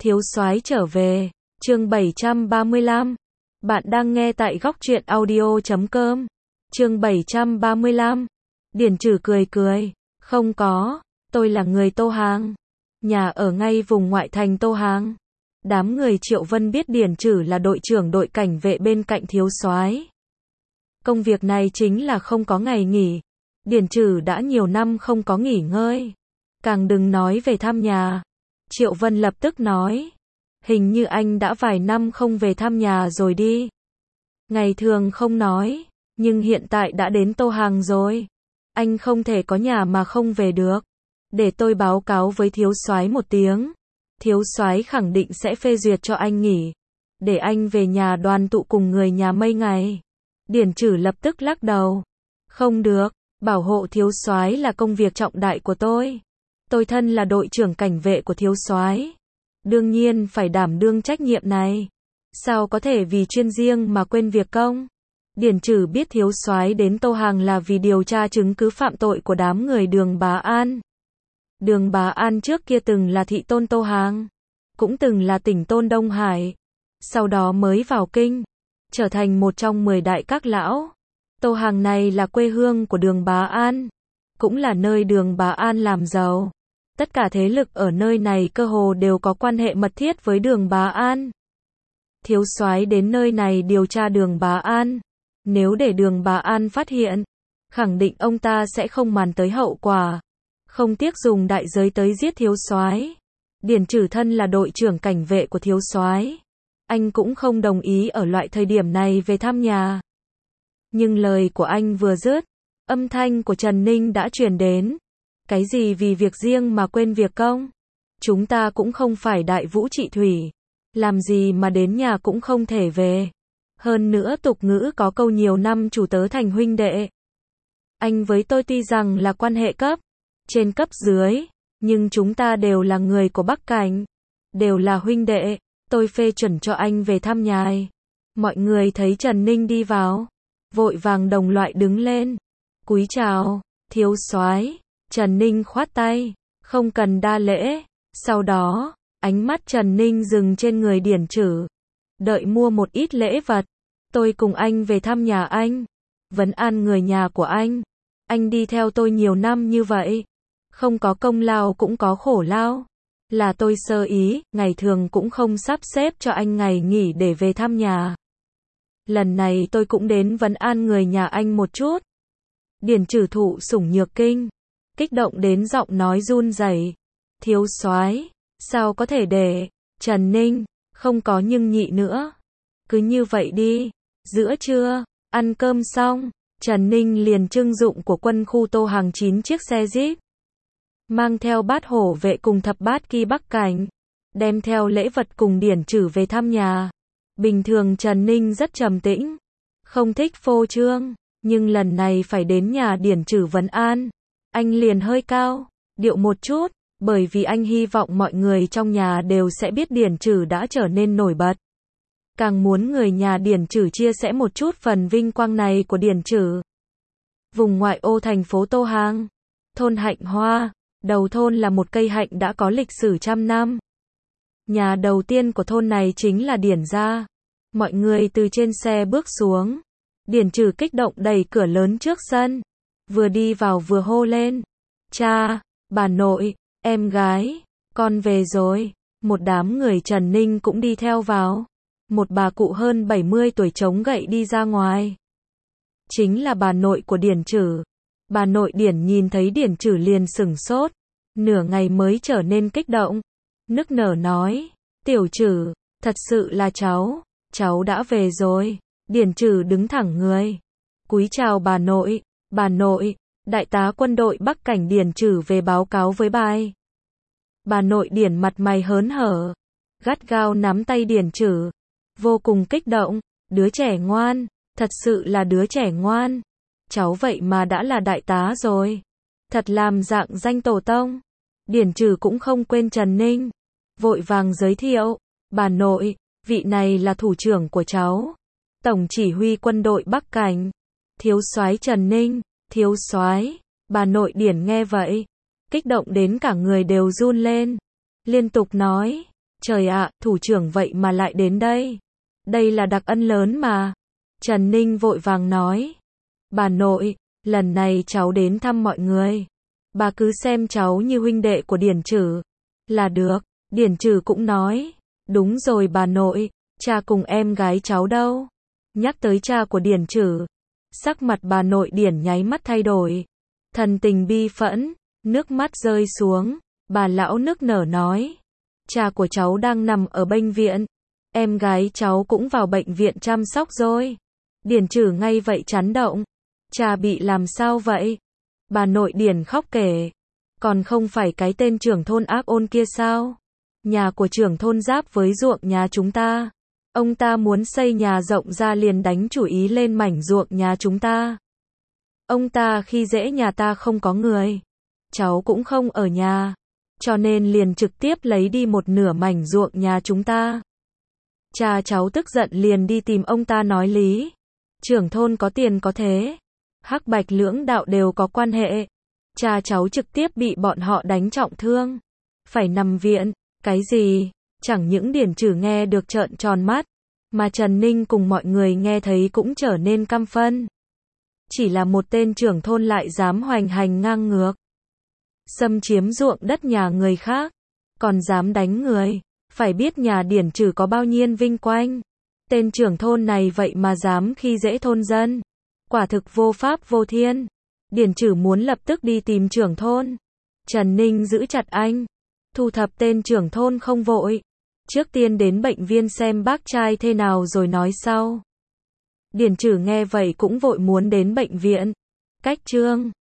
Thiếu soái trở về, chương 735. Bạn đang nghe tại góc truyện audio.com. Chương 735. Điển Trừ cười cười, không có, tôi là người Tô Hàng. Nhà ở ngay vùng ngoại thành Tô Hàng. Đám người Triệu Vân biết Điển Trừ là đội trưởng đội cảnh vệ bên cạnh thiếu soái. Công việc này chính là không có ngày nghỉ. Điển Trừ đã nhiều năm không có nghỉ ngơi. Càng đừng nói về thăm nhà. Triệu Vân lập tức nói, hình như anh đã vài năm không về thăm nhà rồi đi. Ngày thường không nói, nhưng hiện tại đã đến Tô Hàng rồi. Anh không thể có nhà mà không về được. Để tôi báo cáo với thiếu soái một tiếng. Thiếu soái khẳng định sẽ phê duyệt cho anh nghỉ. Để anh về nhà đoàn tụ cùng người nhà mấy ngày. Điển Trừ lập tức lắc đầu. Không được, bảo hộ thiếu soái là công việc trọng đại của tôi. Tôi thân là đội trưởng cảnh vệ của thiếu soái, đương nhiên phải đảm đương trách nhiệm này. Sao có thể vì chuyên riêng mà quên việc công? Điển Trừ biết thiếu soái đến Tô Hàng là vì điều tra chứng cứ phạm tội của đám người Đường Bá An. Đường Bá An trước kia từng là thị tôn Tô Hàng, cũng từng là tỉnh tôn Đông Hải, sau đó mới vào kinh, trở thành một trong 10 đại các lão. Tô Hàng này là quê hương của Đường Bá An, cũng là nơi Đường Bá An làm giàu. Tất cả thế lực ở nơi này cơ hồ đều có quan hệ mật thiết với Đường Bá An. Thiếu soái đến nơi này điều tra Đường Bá An. Nếu để Đường Bá An phát hiện, khẳng định ông ta sẽ không màng tới hậu quả, không tiếc dùng đại giới tới giết thiếu soái. Điển Trừ thân là đội trưởng cảnh vệ của thiếu soái, anh cũng không đồng ý ở loại thời điểm này về thăm nhà. Nhưng lời của anh vừa dứt, âm thanh của Trần Ninh đã truyền đến. Cái gì vì việc riêng mà quên việc công? Chúng ta cũng không phải Đại Vũ Trị Thủy, làm gì mà đến nhà cũng không thể về. Hơn nữa tục ngữ có câu nhiều năm chủ tớ thành huynh đệ. Anh với tôi tuy rằng là quan hệ cấp trên cấp dưới, nhưng chúng ta đều là người của Bắc Cảnh, đều là huynh đệ. Tôi phê chuẩn cho anh về thăm nhà. Mọi người thấy Trần Ninh đi vào, vội vàng đồng loại đứng lên, cúi chào, thiếu soái. Trần Ninh khoát tay, không cần đa lễ. Sau đó, ánh mắt Trần Ninh dừng trên người Điển Trừ. Đợi mua một ít lễ vật, tôi cùng anh về thăm nhà anh, vấn an người nhà của anh. Anh đi theo tôi nhiều năm như vậy, không có công lao cũng có khổ lao. Là tôi sơ ý, ngày thường cũng không sắp xếp cho anh ngày nghỉ để về thăm nhà. Lần này tôi cũng đến vấn an người nhà anh một chút. Điển Trừ thụ sủng nhược kinh, kích động đến giọng nói run rẩy. Thiếu soái, sao có thể để Trần Ninh, không có nhưng nhị nữa. Cứ như vậy đi. Giữa trưa, ăn cơm xong, Trần Ninh liền trưng dụng của quân khu Tô Hàng 9 chiếc xe Jeep, mang theo bát hổ vệ cùng thập bát kỳ Bắc Cảnh, đem theo lễ vật cùng Điển Trừ về thăm nhà. Bình thường Trần Ninh rất trầm tĩnh, không thích phô trương, nhưng lần này phải đến nhà Điển Trừ vấn an, anh liền hơi cao điệu một chút, bởi vì anh hy vọng mọi người trong nhà đều sẽ biết Điển Trừ đã trở nên nổi bật. Càng muốn người nhà Điển Trừ chia sẻ một chút phần vinh quang này của Điển Trừ. Vùng ngoại ô thành phố Tô Hàng, thôn Hạnh Hoa, đầu thôn là một cây hạnh đã có lịch sử trăm năm. Nhà đầu tiên của thôn này chính là Điển gia. Mọi người từ trên xe bước xuống. Điển Trừ kích động đẩy cửa lớn trước sân, vừa đi vào vừa hô lên. Cha, bà nội, em gái, con về rồi. Một đám người Trần Ninh cũng đi theo vào. Một bà cụ hơn 70 tuổi chống gậy đi ra ngoài. Chính là bà nội của Điển Trừ. Bà nội Điển nhìn thấy Điển Trừ liền sửng sốt. Nửa ngày mới trở nên kích động. Nức nở nói, tiểu Trừ, thật sự là cháu đã về rồi. Điển Trừ đứng thẳng người, cúi chào bà nội, đại tá quân đội Bắc Cảnh Điển Trừ về báo cáo với bà. Bà nội Điển mặt mày hớn hở, gắt gao nắm tay Điển Trừ, vô cùng kích động. Đứa trẻ ngoan, thật sự là đứa trẻ ngoan. Cháu vậy mà đã là đại tá rồi, thật làm dạng danh tổ tông. Điển Trừ cũng không quên Trần Ninh, vội vàng giới thiệu, bà nội, vị này là thủ trưởng của cháu, tổng chỉ huy quân đội Bắc Cảnh, thiếu soái Trần Ninh. Thiếu soái. Bà nội Điển nghe vậy, kích động đến cả người đều run lên, liên tục nói, Trời ạ, thủ trưởng vậy mà lại đến đây. Đây là đặc ân lớn mà. Trần Ninh vội vàng nói. Bà nội, lần này cháu đến thăm mọi người. Bà cứ xem cháu như huynh đệ của Điển Trử là được. Điển Trử cũng nói. Đúng rồi bà nội, cha cùng em gái cháu đâu? Nhắc tới cha của Điển Trử, sắc mặt bà nội Điển nháy mắt thay đổi. Thần tình bi phẫn, nước mắt rơi xuống. Bà lão nức nở nói. Cha của cháu đang nằm ở bệnh viện. Em gái cháu cũng vào bệnh viện chăm sóc rồi. Điển Trử ngay vậy chấn động. Cha bị làm sao vậy? Bà nội Điển khóc kể. Còn không phải cái tên trưởng thôn ác ôn kia sao? Nhà của trưởng thôn giáp với ruộng nhà chúng ta. Ông ta muốn xây nhà rộng ra liền đánh chủ ý lên mảnh ruộng nhà chúng ta. Ông ta khi dễ nhà ta không có người. Cháu cũng không ở nhà. Cho nên liền trực tiếp lấy đi một nửa mảnh ruộng nhà chúng ta. Cha cháu tức giận liền đi tìm ông ta nói lý. Trưởng thôn có tiền có thế. Hắc bạch lưỡng đạo đều có quan hệ. Cha cháu trực tiếp bị bọn họ đánh trọng thương. Phải nằm viện. Cái gì? Chẳng những Điển Trử nghe được trợn tròn mắt, mà Trần Ninh cùng mọi người nghe thấy cũng trở nên căm phân. Chỉ là một tên trưởng thôn lại dám hoành hành ngang ngược. Xâm chiếm ruộng đất nhà người khác. Còn dám đánh người. Phải biết nhà Điển Trử có bao nhiêu vinh quang. Tên trưởng thôn này vậy mà dám khi dễ thôn dân. Quả thực vô pháp vô thiên. Điển Trử muốn lập tức đi tìm trưởng thôn. Trần Ninh giữ chặt anh. Thu thập tên trưởng thôn không vội. Trước tiên đến bệnh viện xem bác trai thế nào rồi nói sau. Điển Trử nghe vậy cũng vội muốn đến bệnh viện. Cách chương